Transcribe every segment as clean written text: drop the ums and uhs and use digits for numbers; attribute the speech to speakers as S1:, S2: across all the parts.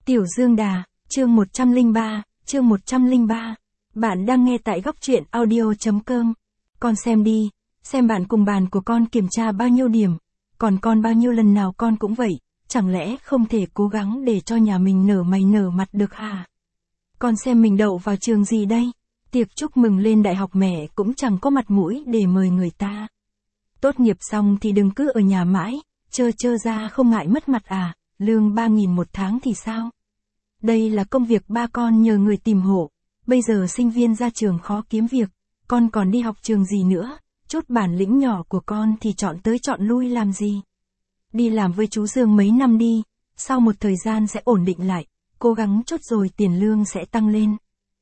S1: Tiểu Dương Đà, chương 103, chương 103. Bạn đang nghe tại góc truyện audio.com. Con xem đi, xem bạn cùng bàn của con kiểm tra bao nhiêu điểm, còn con bao nhiêu lần nào con cũng vậy, chẳng lẽ không thể cố gắng để cho nhà mình nở mày nở mặt được hả? Con xem mình đậu vào trường gì đây? Tiệc chúc mừng lên đại học mẹ cũng chẳng có mặt mũi để mời người ta. Tốt nghiệp xong thì đừng cứ ở nhà mãi, chơ ra không ngại mất mặt à, lương 3.000 một tháng thì sao? Đây là công việc ba con nhờ người tìm hộ, bây giờ sinh viên ra trường khó kiếm việc, con còn đi học trường gì nữa, chút bản lĩnh nhỏ của con thì chọn tới chọn lui làm gì? Đi làm với chú Dương mấy năm đi, sau một thời gian sẽ ổn định lại, cố gắng chốt rồi tiền lương sẽ tăng lên.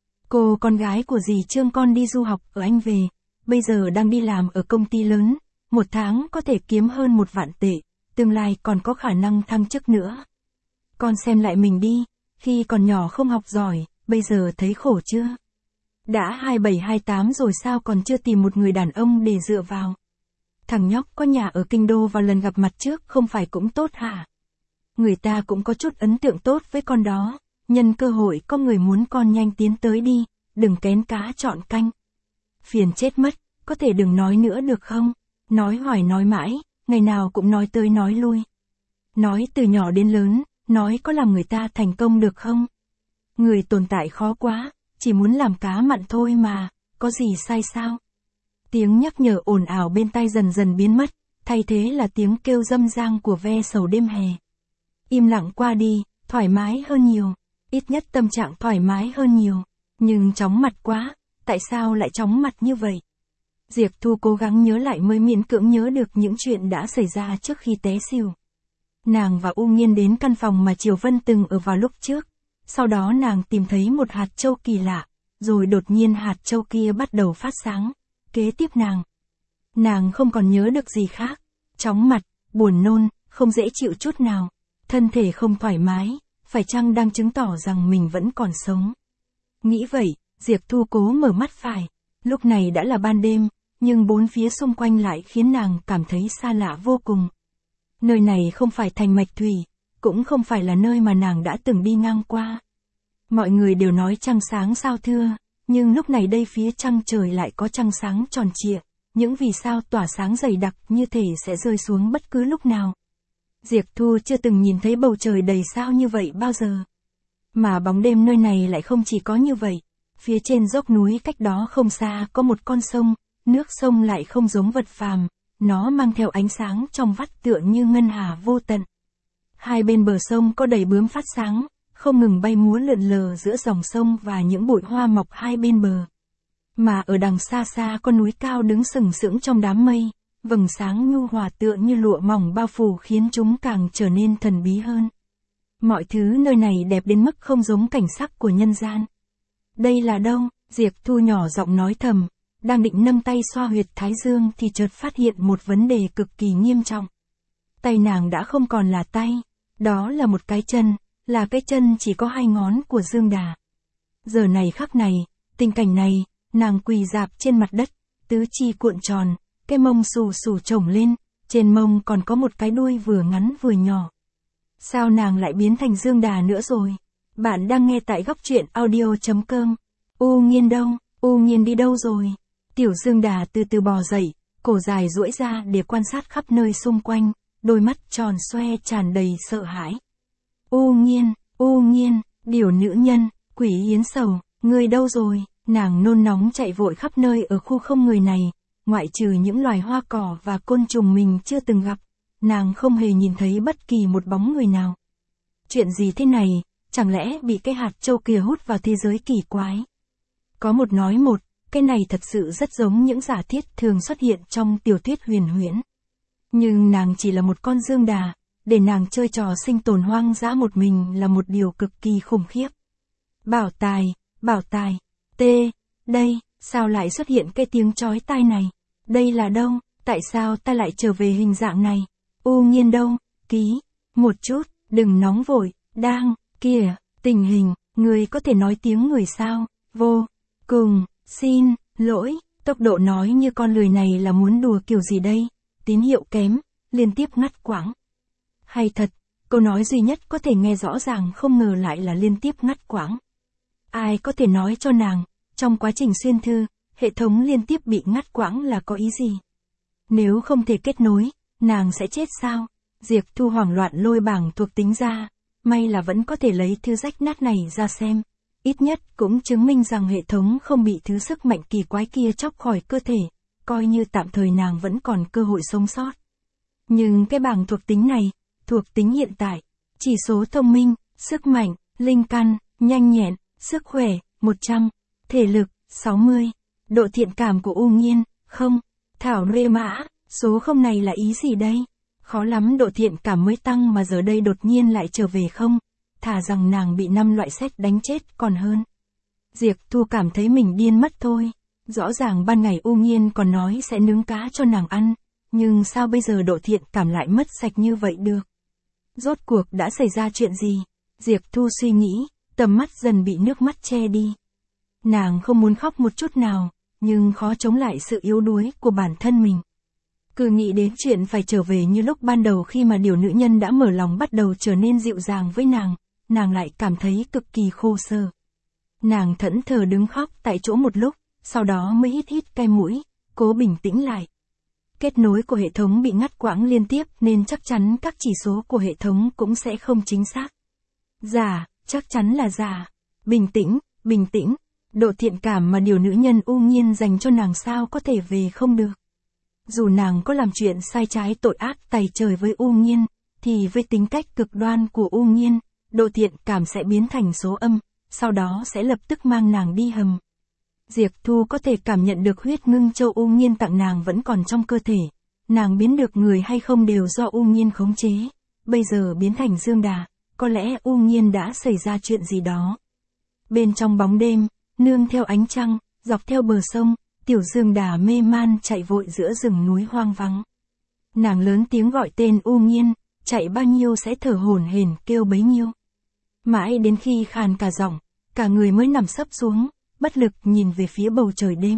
S1: Cô con gái của dì Trương con đi du học ở Anh về, bây giờ đang đi làm ở công ty lớn, một tháng có thể kiếm hơn 1 vạn tệ, tương lai còn có khả năng thăng chức nữa. Con xem lại mình đi, khi còn nhỏ không học giỏi, bây giờ thấy khổ chưa? Đã 27-28 rồi sao còn chưa tìm một người đàn ông để dựa vào? Thằng nhóc có nhà ở Kinh Đô vào lần gặp mặt trước không phải cũng tốt hả? Người ta cũng có chút ấn tượng tốt với con đó, nhân cơ hội có người muốn con nhanh tiến tới đi, đừng kén cá chọn canh. Phiền chết mất, có thể đừng nói nữa được không? Nói hoài nói mãi, ngày nào cũng nói tới nói lui. Nói từ nhỏ đến lớn, nói có làm người ta thành công được không? Người tồn tại khó quá, chỉ muốn làm cá mặn thôi mà, có gì sai sao? Tiếng nhắc nhở ồn ào bên tai dần dần biến mất, thay thế là tiếng kêu râm ran của ve sầu đêm hè. Im lặng qua đi, thoải mái hơn nhiều, ít nhất tâm trạng thoải mái hơn nhiều, nhưng chóng mặt quá, tại sao lại chóng mặt như vậy? Diệp Thu cố gắng nhớ lại mới miễn cưỡng nhớ được những chuyện đã xảy ra trước khi té xỉu. Nàng và U Nghiên đến căn phòng mà Triều Vân từng ở vào lúc trước, sau đó nàng tìm thấy một hạt châu kỳ lạ, rồi đột nhiên hạt châu kia bắt đầu phát sáng, kế tiếp nàng không còn nhớ được gì khác, chóng mặt, buồn nôn, không dễ chịu chút nào, thân thể không thoải mái, phải chăng đang chứng tỏ rằng mình vẫn còn sống. Nghĩ vậy, Diệp Thu cố mở mắt phải, lúc này đã là ban đêm, nhưng bốn phía xung quanh lại khiến nàng cảm thấy xa lạ vô cùng. Nơi này không phải thành Mạch Thủy, cũng không phải là nơi mà nàng đã từng đi ngang qua. Mọi người đều nói trăng sáng sao thưa, nhưng lúc này đây phía trăng trời lại có trăng sáng tròn trịa, những vì sao tỏa sáng dày đặc như thể sẽ rơi xuống bất cứ lúc nào. Diệp Thu chưa từng nhìn thấy bầu trời đầy sao như vậy bao giờ. Mà bóng đêm nơi này lại không chỉ có như vậy, phía trên dốc núi cách đó không xa có một con sông, nước sông lại không giống vật phàm. Nó mang theo ánh sáng trong vắt tựa như ngân hà vô tận. Hai bên bờ sông có đầy bướm phát sáng, không ngừng bay múa lượn lờ giữa dòng sông và những bụi hoa mọc hai bên bờ. Mà ở đằng xa xa có núi cao đứng sừng sững trong đám mây, vầng sáng nhu hòa tựa như lụa mỏng bao phủ khiến chúng càng trở nên thần bí hơn. Mọi thứ nơi này đẹp đến mức không giống cảnh sắc của nhân gian. Đây là đâu? Diệp Thu nhỏ giọng nói thầm. Đang định nâng tay xoa huyệt thái dương thì chợt phát hiện một vấn đề cực kỳ nghiêm trọng. Tay nàng đã không còn là tay, đó là một cái chân, là cái chân chỉ có 2 ngón của Dương Đà. Giờ này khắc này, tình cảnh này, nàng quỳ rạp trên mặt đất, tứ chi cuộn tròn, cái mông xù xù chổng lên, trên mông còn có một cái đuôi vừa ngắn vừa nhỏ. Sao nàng lại biến thành Dương Đà nữa rồi? Bạn đang nghe tại góc truyện audio.com. U Nghiên đâu? U Nghiên đi đâu rồi? Tiểu Dương Đà từ từ bò dậy, cổ dài duỗi ra để quan sát khắp nơi xung quanh, đôi mắt tròn xoe tràn đầy sợ hãi. U Nghiên, điều nữ nhân, quỷ yến sầu, ngươi đâu rồi? Nàng nôn nóng chạy vội khắp nơi ở khu không người này, ngoại trừ những loài hoa cỏ và côn trùng mình chưa từng gặp, nàng không hề nhìn thấy bất kỳ một bóng người nào. Chuyện gì thế này, chẳng lẽ bị cái hạt châu kia hút vào thế giới kỳ quái? Có một nói một. Cái này thật sự rất giống những giả thiết thường xuất hiện trong tiểu thuyết huyền huyễn. Nhưng nàng chỉ là một con Dương Đà, để nàng chơi trò sinh tồn hoang dã một mình là một điều cực kỳ khủng khiếp. Bảo tài, đây, sao lại xuất hiện cái tiếng chói tai này? Đây là đâu? Tại sao ta lại trở về hình dạng này? U Nghiên đâu? Một chút, đừng nóng vội, kìa, tình hình, người có thể nói tiếng người sao? Vô cùng. Xin lỗi, tốc độ nói như con lười này là muốn đùa kiểu gì đây? Tín hiệu kém, liên tiếp ngắt quãng. Hay thật, Câu nói duy nhất có thể nghe rõ ràng không ngờ lại là liên tiếp ngắt quãng. Ai có thể nói cho nàng, trong quá trình xuyên thư, hệ thống liên tiếp bị ngắt quãng là có ý gì? Nếu không thể kết nối, nàng sẽ chết sao? Diệp Thu hoảng loạn lôi bảng thuộc tính ra, may là vẫn có thể lấy thư rách nát này ra xem. Ít nhất cũng chứng minh rằng hệ thống không bị thứ sức mạnh kỳ quái kia chóc khỏi cơ thể, coi như tạm thời nàng vẫn còn cơ hội sống sót. Nhưng cái bảng thuộc tính này, thuộc tính hiện tại, chỉ số thông minh, sức mạnh, linh căn, nhanh nhẹn, sức khỏe, 100, thể lực, 60, độ thiện cảm của U Nghiên, không, Thảo Rê Mã, số không này là ý gì đây? Khó lắm độ thiện cảm mới tăng mà giờ đây đột nhiên lại trở về không, thà rằng nàng bị 5 loại sét đánh chết còn hơn. Diệp Thu cảm thấy mình điên mất thôi, rõ ràng ban ngày U Nghiên còn nói sẽ nướng cá cho nàng ăn, nhưng sao bây giờ độ thiện cảm lại mất sạch như vậy được? Rốt cuộc đã xảy ra chuyện gì? Diệp Thu suy nghĩ, tầm mắt dần bị nước mắt che đi. Nàng không muốn khóc một chút nào, nhưng khó chống lại sự yếu đuối của bản thân mình. Cứ nghĩ đến chuyện phải trở về như lúc ban đầu khi mà điều nữ nhân đã mở lòng bắt đầu trở nên dịu dàng với nàng lại cảm thấy cực kỳ khô sở. Nàng thẫn thờ đứng khóc tại chỗ một lúc, sau đó mới hít cay mũi, cố bình tĩnh lại. Kết nối của hệ thống bị ngắt quãng liên tiếp nên chắc chắn các chỉ số của hệ thống cũng sẽ không chính xác. Giả, chắc chắn là giả. Bình tĩnh, độ thiện cảm mà điều nữ nhân U Nghiên dành cho nàng sao có thể về không được. Dù nàng có làm chuyện sai trái tội ác tày trời với U Nghiên, thì với tính cách cực đoan của U Nghiên, độ thiện cảm sẽ biến thành số âm, sau đó sẽ lập tức mang nàng đi hầm. Diệp Thu có thể cảm nhận được huyết ngưng châu U Nghiên tặng nàng vẫn còn trong cơ thể. Nàng biến được người hay không đều do U Nghiên khống chế. Bây giờ biến thành Dương Đà, có lẽ U Nghiên đã xảy ra chuyện gì đó. Bên trong bóng đêm, nương theo ánh trăng, dọc theo bờ sông, tiểu Dương Đà mê man chạy vội giữa rừng núi hoang vắng. Nàng lớn tiếng gọi tên U Nghiên, chạy bao nhiêu sẽ thở hổn hển kêu bấy nhiêu. Mãi đến khi khàn cả giọng, cả người mới nằm sấp xuống, bất lực nhìn về phía bầu trời đêm.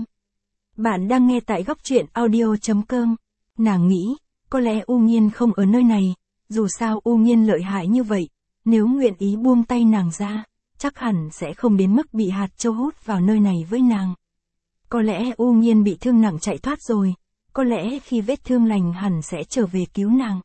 S1: Bạn đang nghe tại góc truyện audio.com. Nàng nghĩ, có lẽ U Nghiên không ở nơi này, dù sao U Nghiên lợi hại như vậy, nếu nguyện ý buông tay nàng ra, chắc hẳn sẽ không đến mức bị hạt châu hút vào nơi này với nàng. Có lẽ U Nghiên bị thương nặng chạy thoát rồi, có lẽ khi vết thương lành hẳn sẽ trở về cứu nàng.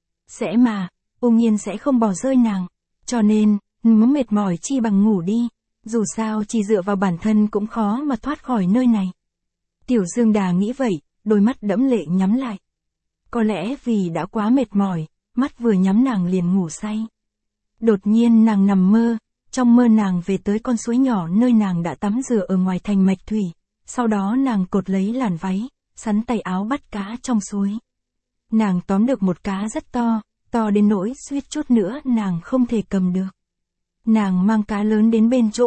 S1: Sẽ mà, U Nghiên sẽ không bỏ rơi nàng, cho nên, nếu mệt mỏi chi bằng ngủ đi, dù sao chỉ dựa vào bản thân cũng khó mà thoát khỏi nơi này. Tiểu Dương Đà nghĩ vậy, đôi mắt đẫm lệ nhắm lại. Có lẽ vì đã quá mệt mỏi, mắt vừa nhắm nàng liền ngủ say. Đột nhiên nàng nằm mơ, trong mơ nàng về tới con suối nhỏ nơi nàng đã tắm rửa ở ngoài thành Mạch Thủy, sau đó nàng cột lấy làn váy, sắn tay áo bắt cá trong suối. Nàng tóm được một cá rất to, to đến nỗi suýt chút nữa nàng không thể cầm được. Nàng mang cá lớn đến bên chỗ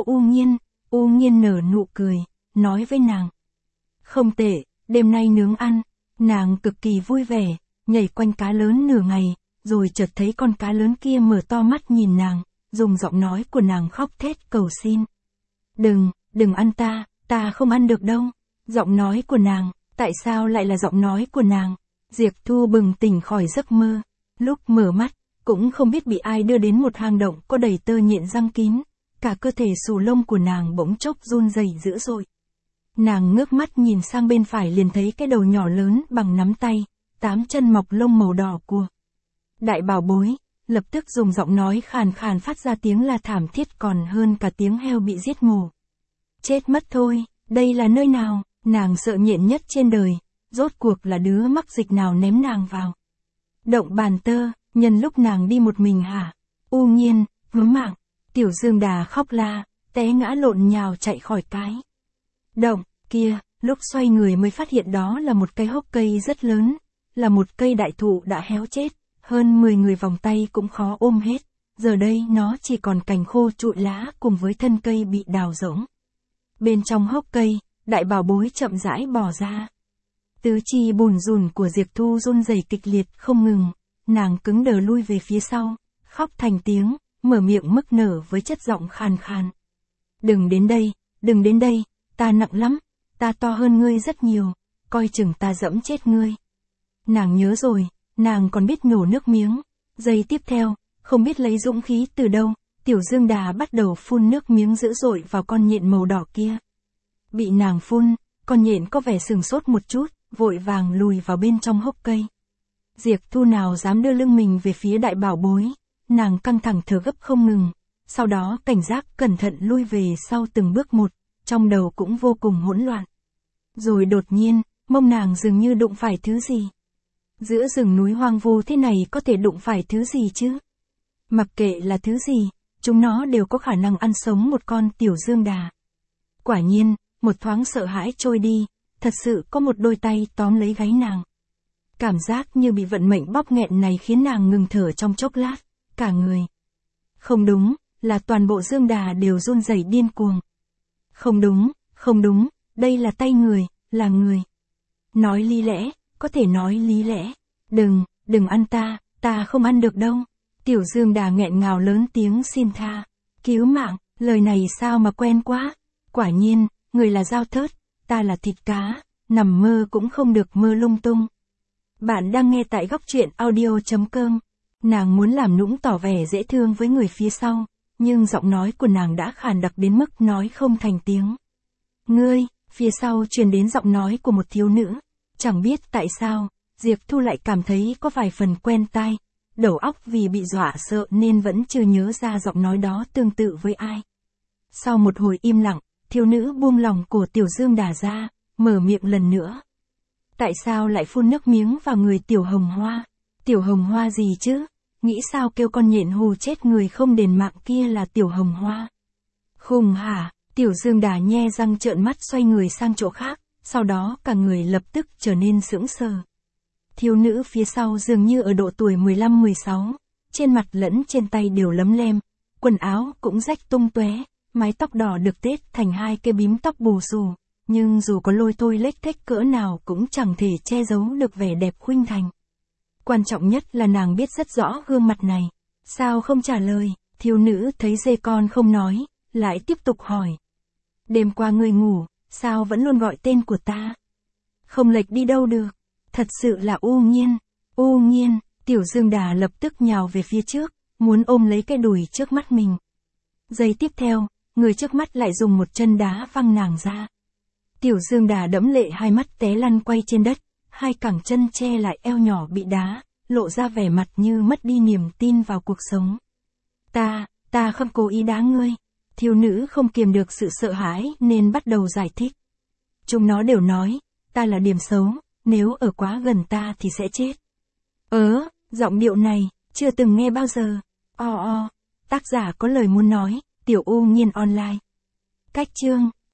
S1: U Nghiên nở nụ cười, nói với nàng. Không tệ, đêm nay nướng ăn. Nàng cực kỳ vui vẻ, nhảy quanh cá lớn nửa ngày, rồi chợt thấy con cá lớn kia mở to mắt nhìn nàng, dùng giọng nói của nàng khóc thét cầu xin. Đừng ăn ta không ăn được đâu. Giọng nói của nàng, tại sao lại là giọng nói của nàng? Diệp Thu bừng tỉnh khỏi giấc mơ, lúc mở mắt, cũng không biết bị ai đưa đến một hang động có đầy tơ nhện răng kín, cả cơ thể xù lông của nàng bỗng chốc run rẩy dữ dội. Nàng ngước mắt nhìn sang bên phải liền thấy cái đầu nhỏ lớn bằng nắm tay, 8 chân mọc lông màu đỏ của Đại Bảo Bối, lập tức dùng giọng nói khàn khàn phát ra tiếng la thảm thiết còn hơn cả tiếng heo bị giết mổ. Chết mất thôi, đây là nơi nào? Nàng sợ nhện nhất trên đời, rốt cuộc là đứa mắc dịch nào ném nàng vào động bàn tơ, nhân lúc nàng đi một mình hả? U Nghiên, vướng mạng. Tiểu Dương Đà khóc la, té ngã lộn nhào chạy khỏi cái động kia, lúc xoay người mới phát hiện đó là một cái hốc cây rất lớn, là một cây đại thụ đã héo chết, hơn 10 người vòng tay cũng khó ôm hết, giờ đây nó chỉ còn cành khô trụi lá cùng với thân cây bị đào rỗng. Bên trong hốc cây, Đại Bảo Bối chậm rãi bò ra. Tứ chi bùn rùn của Diệp Thu run rẩy kịch liệt không ngừng, nàng cứng đờ lui về phía sau, khóc thành tiếng, mở miệng mức nở với chất giọng khàn khàn. Đừng đến đây, ta nặng lắm, ta to hơn ngươi rất nhiều, coi chừng ta dẫm chết ngươi. Nàng nhớ rồi, nàng còn biết nhổ nước miếng, giây tiếp theo, Không biết lấy dũng khí từ đâu, Tiểu Dương Đà bắt đầu phun nước miếng dữ dội vào con nhện màu đỏ kia. Bị nàng phun, con nhện có vẻ sừng sốt một chút, vội vàng lùi vào bên trong hốc cây. Diệp Thu nào dám đưa lưng mình về phía đại bảo bối, nàng căng thẳng thở gấp không ngừng, sau đó cảnh giác cẩn thận lui về sau từng bước một, trong đầu cũng vô cùng hỗn loạn. Rồi đột nhiên, mông nàng dường như đụng phải thứ gì. Giữa rừng núi hoang vu thế này có thể đụng phải thứ gì chứ? Mặc kệ là thứ gì, chúng nó đều có khả năng ăn sống một con Tiểu Dương Đà. Quả nhiên, một thoáng sợ hãi trôi đi, thật sự có một đôi tay tóm lấy gáy nàng. Cảm giác như bị vận mệnh bóp nghẹn này khiến nàng ngừng thở trong chốc lát, cả người. Không đúng, là toàn bộ Dương Đà đều run rẩy điên cuồng. Không đúng, đây là tay người, là người. Nói lý lẽ, có thể nói lý lẽ. Đừng ăn ta không ăn được đâu. Tiểu Dương Đà nghẹn ngào lớn tiếng xin tha. Cứu mạng, lời này sao mà quen quá. Quả nhiên, người là dao thớt, ta là thịt cá, nằm mơ cũng không được mơ lung tung. Bạn đang nghe tại góc truyện audio.com. Nàng muốn làm nũng tỏ vẻ dễ thương với người phía sau, nhưng giọng nói của nàng đã khàn đặc đến mức nói không thành tiếng. Ngươi, phía sau truyền đến giọng nói của một thiếu nữ. Chẳng biết tại sao, Diệp Thu lại cảm thấy có vài phần quen tai. Đầu óc vì bị dọa sợ nên vẫn chưa nhớ ra giọng nói đó tương tự với ai. Sau một hồi im lặng, thiếu nữ buông lòng cổ Tiểu Dương Đà ra, mở miệng lần nữa. Tại sao lại phun nước miếng vào người Tiểu Hồng Hoa? Tiểu Hồng Hoa gì chứ? Nghĩ sao kêu con nhện hù chết người không đền mạng kia là Tiểu Hồng Hoa? Khùng hả? Tiểu Dương Đà nhe răng trợn mắt xoay người sang chỗ khác, sau đó cả người lập tức trở nên sững sờ. Thiếu nữ phía sau dường như ở độ tuổi 15-16, trên mặt lẫn trên tay đều lấm lem, quần áo cũng rách tung tóe, mái tóc đỏ được tết thành hai cái bím tóc bù xù, nhưng dù có lôi thôi lếch thếch cỡ nào cũng chẳng thể che giấu được vẻ đẹp khuynh thành. Quan trọng nhất là nàng biết rất rõ gương mặt này. Sao không trả lời? Thiếu nữ thấy dê con không nói, lại tiếp tục hỏi. Đêm qua ngươi ngủ, sao vẫn luôn gọi tên của ta? Không lệch đi đâu được. Thật sự là U Nhiên, Tiểu Dương Đà lập tức nhào về phía trước, muốn ôm lấy cái đùi trước mắt mình. Giây tiếp theo, người trước mắt lại dùng một chân đá văng nàng ra. Tiểu Dương Đà đẫm lệ hai mắt té lăn quay trên đất, hai cẳng chân che lại eo nhỏ bị đá, lộ ra vẻ mặt như mất đi niềm tin vào cuộc sống. Ta không cố ý đá ngươi. Thiếu nữ không kiềm được sự sợ hãi nên bắt đầu giải thích. Chúng nó đều nói, ta là điểm xấu, nếu ở quá gần ta thì sẽ chết. Giọng điệu này, chưa từng nghe bao giờ. Tác giả có lời muốn nói, Tiểu U Nhiên Online. Cách chương,